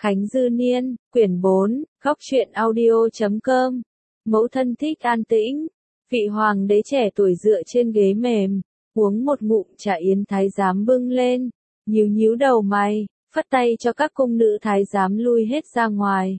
Khánh Dư Niên, quyển 4, góc truyện audio.com. Mẫu thân thích an tĩnh. Vị hoàng đế trẻ tuổi dựa trên ghế mềm, uống một ngụm trà yến thái giám bưng lên, nhíu nhíu đầu mày, phất tay cho các cung nữ thái giám lui hết ra ngoài.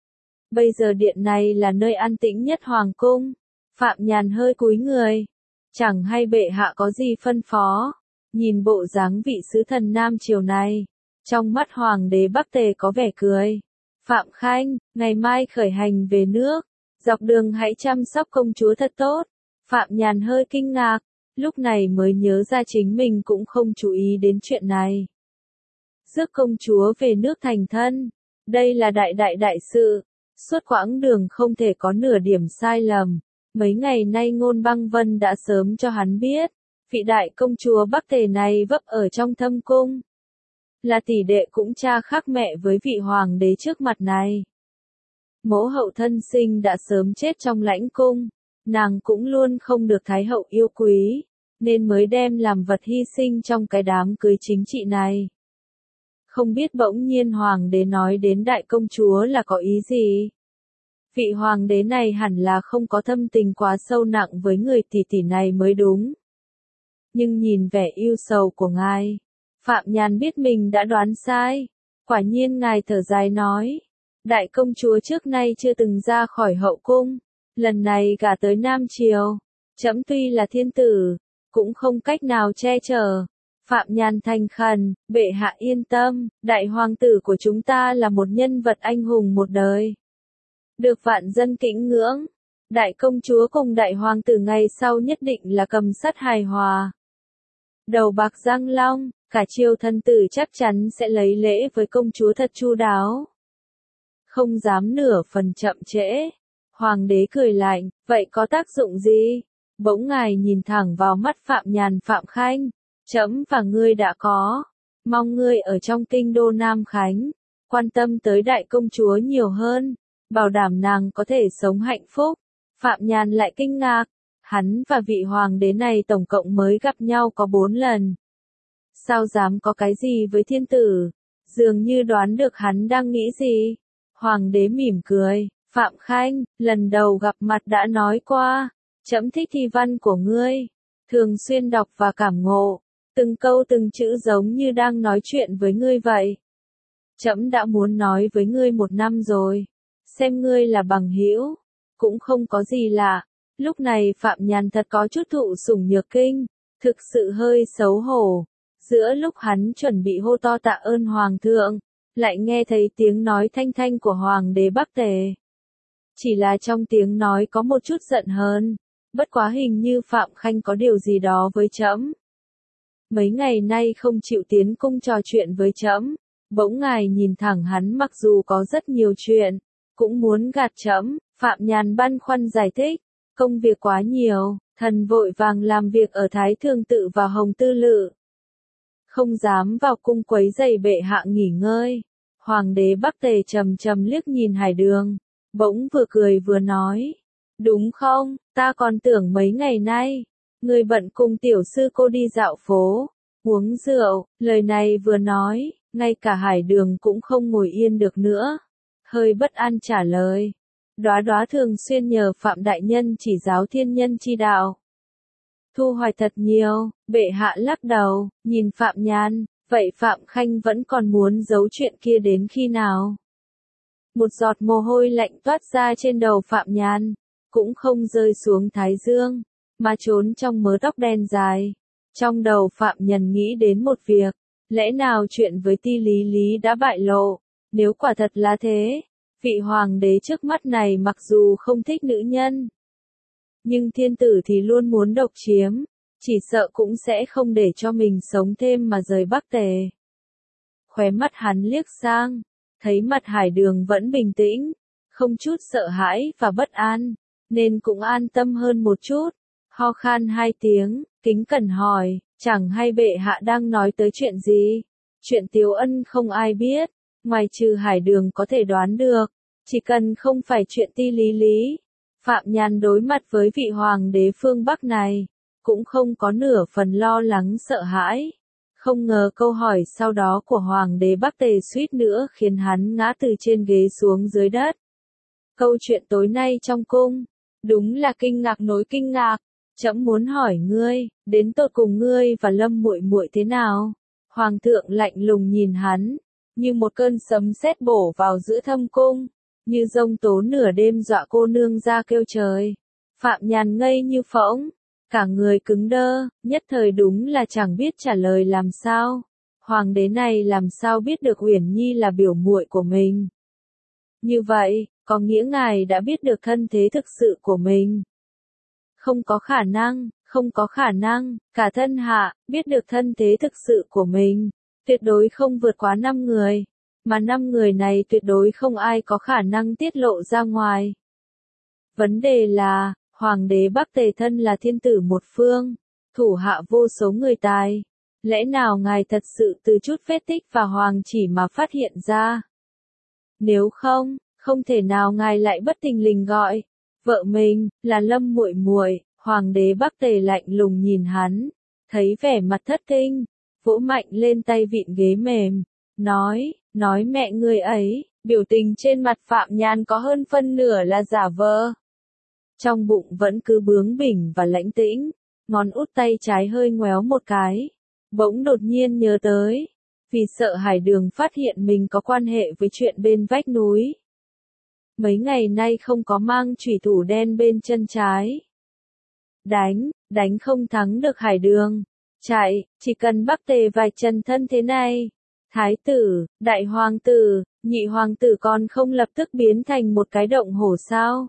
Bây giờ điện này là nơi an tĩnh nhất hoàng cung. Phạm Nhàn hơi cúi người. Chẳng hay bệ hạ có gì phân phó. Nhìn bộ dáng vị sứ thần Nam Triều này, trong mắt hoàng đế Bắc Tề có vẻ cười. Phạm Khanh, ngày mai khởi hành về nước, dọc đường hãy chăm sóc công chúa thật tốt. Phạm Nhàn hơi kinh ngạc, lúc này mới nhớ ra chính mình cũng không chú ý đến chuyện này. Rước công chúa về nước thành thân, đây là đại sự, suốt quãng đường không thể có nửa điểm sai lầm. Mấy ngày nay Ngôn Băng Vân đã sớm cho hắn biết, vị đại công chúa Bắc Tề này vấp ở trong thâm cung. Là tỷ đệ cũng cha khác mẹ với vị hoàng đế trước mặt này. Mẫu hậu thân sinh đã sớm chết trong lãnh cung, nàng cũng luôn không được thái hậu yêu quý, nên mới đem làm vật hy sinh trong cái đám cưới chính trị này. Không biết bỗng nhiên hoàng đế nói đến đại công chúa là có ý gì? Vị hoàng đế này hẳn là không có thâm tình quá sâu nặng với người tỷ tỷ này mới đúng. Nhưng nhìn vẻ yêu sầu của ngài, Phạm Nhàn biết mình đã đoán sai. Quả nhiên ngài thở dài nói, đại công chúa trước nay chưa từng ra khỏi hậu cung, lần này gả tới Nam Triều, trẫm tuy là thiên tử, cũng không cách nào che chở. Phạm Nhàn thành khẩn, bệ hạ yên tâm, đại hoàng tử của chúng ta là một nhân vật anh hùng một đời, được vạn dân kính ngưỡng. Đại công chúa cùng đại hoàng tử ngày sau nhất định là cầm sắt hài hòa, đầu bạc răng long, cả triều thần tử chắc chắn sẽ lấy lễ với công chúa thật chu đáo, không dám nửa phần chậm trễ. Hoàng đế cười lạnh, vậy có tác dụng gì? Bỗng ngài nhìn thẳng vào mắt Phạm Nhàn. Phạm Khanh, trẫm và ngươi đã có, mong ngươi ở trong kinh đô Nam Khánh, quan tâm tới đại công chúa nhiều hơn, bảo đảm nàng có thể sống hạnh phúc. Phạm Nhàn lại kinh ngạc, hắn và vị hoàng đế này tổng cộng mới gặp nhau có 4 lần. Sao dám có cái gì với thiên tử? Dường như đoán được hắn đang nghĩ gì. Hoàng đế mỉm cười, Phạm Khanh, lần đầu gặp mặt đã nói qua, trẫm thích thi văn của ngươi, thường xuyên đọc và cảm ngộ, từng câu từng chữ giống như đang nói chuyện với ngươi vậy. Trẫm đã muốn nói với ngươi 1 năm rồi, xem ngươi là bằng hữu, cũng không có gì lạ. Lúc này Phạm Nhàn thật có chút thụ sủng nhược kinh, thực sự hơi xấu hổ. Giữa lúc hắn chuẩn bị hô to tạ ơn hoàng thượng, lại nghe thấy tiếng nói thanh thanh của hoàng đế Bắc Tề. Chỉ là trong tiếng nói có một chút giận hờn, bất quá hình như Phạm Khanh có điều gì đó với trẫm. Mấy ngày nay không chịu tiến cung trò chuyện với trẫm, bỗng ngài nhìn thẳng hắn mặc dù có rất nhiều chuyện, cũng muốn gạt trẫm. Phạm Nhàn băn khoăn giải thích, công việc quá nhiều, thần vội vàng làm việc ở Thái Thường Tự và Hồng Tư Lự, không dám vào cung quấy rầy bệ hạ nghỉ ngơi. Hoàng đế Bắc Tề trầm trầm liếc nhìn Hải Đường, bỗng vừa cười vừa nói, đúng không, ta còn tưởng mấy ngày nay, người bận cùng tiểu sư cô đi dạo phố, uống rượu. Lời này vừa nói, ngay cả Hải Đường cũng không ngồi yên được nữa, hơi bất an trả lời, Đóa Đóa thường xuyên nhờ Phạm đại nhân chỉ giáo thiên nhân chi đạo, thu hoạch thật nhiều. Bệ hạ lắc đầu, nhìn Phạm Nhàn, vậy Phạm Khanh vẫn còn muốn giấu chuyện kia đến khi nào? Một giọt mồ hôi lạnh toát ra trên đầu Phạm Nhàn, cũng không rơi xuống thái dương, mà trốn trong mớ tóc đen dài. Trong đầu Phạm Nhàn nghĩ đến một việc, lẽ nào chuyện với Ti Lý Lý đã bại lộ? Nếu quả thật là thế, vị hoàng đế trước mắt này mặc dù không thích nữ nhân, nhưng thiên tử thì luôn muốn độc chiếm, chỉ sợ cũng sẽ không để cho mình sống thêm mà rời Bắc Tề. Khóe mắt hắn liếc sang, thấy mặt Hải Đường vẫn bình tĩnh, không chút sợ hãi và bất an, nên cũng an tâm hơn một chút. Ho khan 2 tiếng, kính cẩn hỏi, chẳng hay bệ hạ đang nói tới chuyện gì? Chuyện Tiếu Ân không ai biết, ngoài trừ Hải Đường có thể đoán được, chỉ cần không phải chuyện Ti Lý Lý. Phạm Nhàn đối mặt với vị hoàng đế phương Bắc này, cũng không có nửa phần lo lắng sợ hãi. Không ngờ câu hỏi sau đó của Hoàng đế Bắc Tề suýt nữa khiến hắn ngã từ trên ghế xuống dưới đất. Câu chuyện tối nay trong cung, đúng là kinh ngạc nối kinh ngạc. Trẫm muốn hỏi ngươi, đến tột cùng ngươi và Lâm muội muội thế nào? Hoàng thượng lạnh lùng nhìn hắn, như một cơn sấm sét bổ vào giữa thâm cung, như giông tố nửa đêm dọa cô nương ra kêu trời. Phạm Nhàn ngây như phỗng, cả người cứng đơ, nhất thời đúng là chẳng biết trả lời làm sao. Hoàng đế này làm sao biết được Uyển Nhi là biểu muội của mình? Như vậy, có nghĩa ngài đã biết được thân thế thực sự của mình? Không có khả năng, không có khả năng, cả thân hạ, biết được thân thế thực sự của mình, tuyệt đối không vượt quá 5 người, mà 5 người này tuyệt đối không ai có khả năng tiết lộ ra ngoài. Vấn đề là, Hoàng đế Bắc Tề thân là thiên tử một phương, thủ hạ vô số người tài. Lẽ nào ngài thật sự từ chút vết tích và hoàng chỉ mà phát hiện ra? Nếu không, không thể nào ngài lại bất thình lình gọi vợ mình là Lâm muội muội. Hoàng đế Bắc Tề lạnh lùng nhìn hắn, thấy vẻ mặt thất kinh, vỗ mạnh lên tay vịn ghế mềm, nói mẹ ngươi ấy, biểu tình trên mặt Phạm Nhan có hơn phân nửa là giả vờ. Trong bụng vẫn cứ bướng bỉnh và lãnh tĩnh, ngón út tay trái hơi ngoéo một cái, bỗng đột nhiên nhớ tới, vì sợ Hải Đường phát hiện mình có quan hệ với chuyện bên vách núi. Mấy ngày nay không có mang chủy thủ đen bên chân trái. Đánh không thắng được Hải Đường. Chạy, chỉ cần Bắc Tề vài chân thân thế này. Thái tử, đại hoàng tử, nhị hoàng tử còn không lập tức biến thành một cái động hổ sao?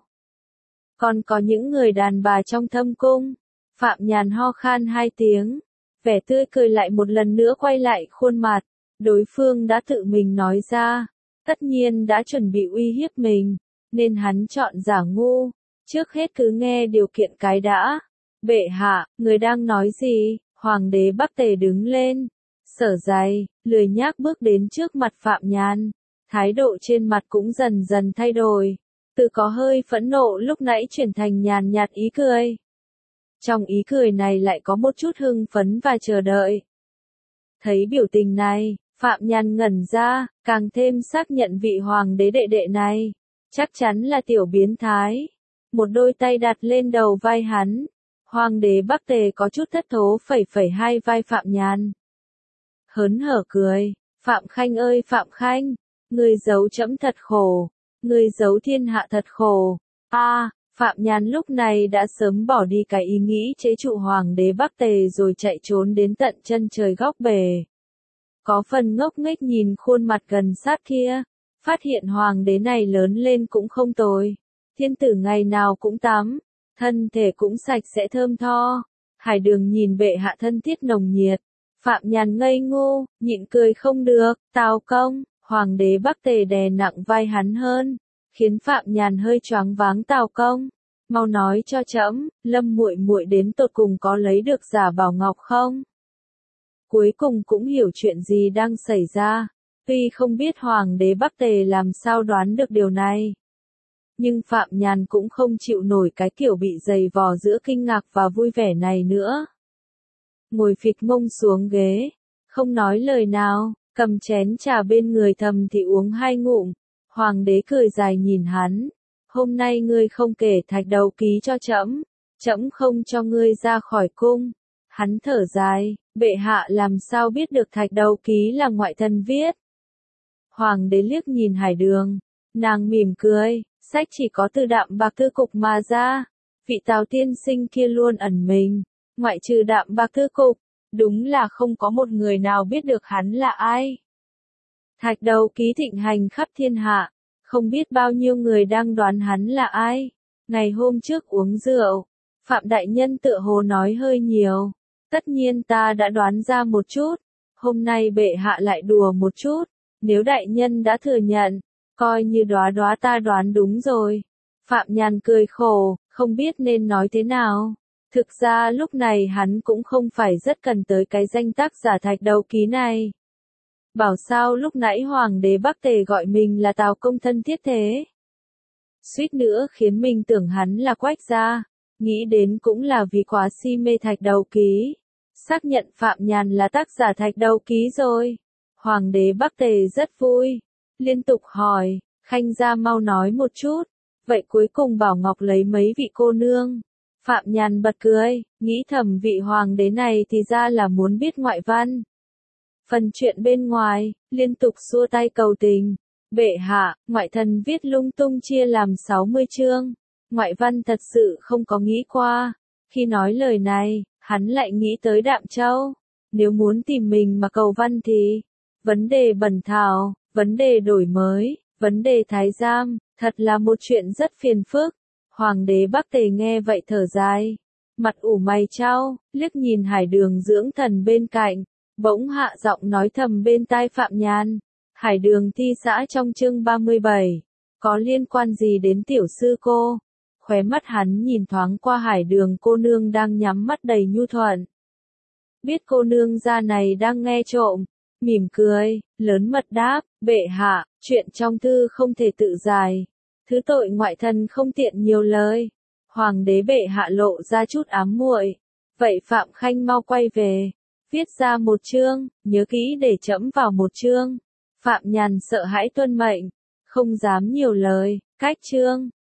Còn có những người đàn bà trong thâm cung. Phạm Nhàn ho khan 2 tiếng. Vẻ tươi cười lại một lần nữa quay lại khuôn mặt. Đối phương đã tự mình nói ra. Tất nhiên đã chuẩn bị uy hiếp mình. Nên hắn chọn giả ngu. Trước hết cứ nghe điều kiện cái đã. Bệ hạ, người đang nói gì? Hoàng đế Bắc Tề đứng lên. Sở dày, lười nhác bước đến trước mặt Phạm Nhàn. Thái độ trên mặt cũng dần dần thay đổi. Từ có hơi phẫn nộ lúc nãy chuyển thành nhàn nhạt ý cười. Trong ý cười này lại có một chút hưng phấn và chờ đợi. Thấy biểu tình này, Phạm Nhàn ngẩn ra, càng thêm xác nhận vị hoàng đế đệ đệ này. Chắc chắn là tiểu biến thái. Một đôi tay đặt lên đầu vai hắn. Hoàng đế Bắc Tề có chút thất thố phẩy hai vai Phạm Nhàn. Hớn hở cười, Phạm Khanh ơi Phạm Khanh, ngươi giấu trẫm thật khổ, ngươi giấu thiên hạ thật khổ. Phạm Nhàn lúc này đã sớm bỏ đi cái ý nghĩ chế trụ Hoàng đế Bắc Tề rồi chạy trốn đến tận chân trời góc bể. Có phần ngốc nghếch nhìn khuôn mặt gần sát kia, phát hiện Hoàng đế này lớn lên cũng không tồi. Thiên tử ngày nào cũng tắm, thân thể cũng sạch sẽ thơm tho. Hải Đường nhìn bệ hạ thân thiết nồng nhiệt. Phạm Nhàn ngây ngô, nhịn cười không được. Tào công, Hoàng đế Bắc Tề đè nặng vai hắn hơn, khiến Phạm Nhàn hơi choáng váng. Tào công, mau nói cho trẫm, Lâm muội muội đến tột cùng có lấy được giả bảo ngọc không? Cuối cùng cũng hiểu chuyện gì đang xảy ra. Tuy không biết Hoàng đế Bắc Tề làm sao đoán được điều này, nhưng Phạm Nhàn cũng không chịu nổi cái kiểu bị giày vò giữa kinh ngạc và vui vẻ này nữa. Ngồi phịch mông xuống ghế, không nói lời nào, cầm chén trà bên người thầm thì uống 2 ngụm. Hoàng đế cười dài nhìn hắn. Hôm nay ngươi không kể thạch đầu ký cho trẫm, trẫm không cho ngươi ra khỏi cung. Hắn thở dài, bệ hạ làm sao biết được thạch đầu ký là ngoại thần viết. Hoàng đế liếc nhìn Hải Đường, nàng mỉm cười, sách chỉ có từ Đạm Bạc Thư Cục mà ra. Vị Tào tiên sinh kia luôn ẩn mình, ngoại trừ Đạm Bạc Thư Cục, đúng là không có một người nào biết được hắn là ai. Thạch đầu ký thịnh hành khắp thiên hạ, không biết bao nhiêu người đang đoán hắn là ai. Ngày hôm trước uống rượu, Phạm đại nhân tựa hồ nói hơi nhiều. Tất nhiên ta đã đoán ra một chút, hôm nay bệ hạ lại đùa một chút. Nếu đại nhân đã thừa nhận, coi như đoá ta đoán đúng rồi. Phạm Nhàn cười khổ, không biết nên nói thế nào. Thực ra lúc này hắn cũng không phải rất cần tới cái danh tác giả thạch đầu ký này. Bảo sao lúc nãy Hoàng đế Bắc Tề gọi mình là Tào công thân thiết thế. Suýt nữa khiến mình tưởng hắn là Quách gia. Nghĩ đến cũng là vì quá si mê thạch đầu ký. Xác nhận Phạm Nhàn là tác giả thạch đầu ký rồi. Hoàng đế Bắc Tề rất vui. Liên tục hỏi, Khanh gia mau nói một chút. Vậy cuối cùng Bảo Ngọc lấy mấy vị cô nương? Phạm Nhàn bật cười, nghĩ thầm vị hoàng đế này thì ra là muốn biết ngoại văn. Phần chuyện bên ngoài, liên tục xua tay cầu tình. Bệ hạ, ngoại thần viết lung tung chia làm 60 chương. Ngoại văn thật sự không có nghĩ qua. Khi nói lời này, hắn lại nghĩ tới Đạm Châu. Nếu muốn tìm mình mà cầu văn thì, vấn đề bẩn thỉu, vấn đề đổi mới, vấn đề thái giám, thật là một chuyện rất phiền phức. Hoàng đế Bắc Tề nghe vậy thở dài, mặt ủ mày chau, liếc nhìn Hải Đường dưỡng thần bên cạnh, bỗng hạ giọng nói thầm bên tai Phạm Nhàn. Hải Đường thi xã trong chương 37, có liên quan gì đến tiểu sư cô? Khóe mắt hắn nhìn thoáng qua Hải Đường cô nương đang nhắm mắt đầy nhu thuận. Biết cô nương gia này đang nghe trộm, mỉm cười, lớn mật đáp, bệ hạ, chuyện trong thư không thể tự giải. Thứ tội ngoại thần không tiện nhiều lời. Hoàng đế bệ hạ lộ ra chút ám muội. Vậy Phạm Khanh mau quay về, viết ra một chương, nhớ kỹ để trẫm vào một chương. Phạm Nhàn sợ hãi tuân mệnh, không dám nhiều lời, cách chương.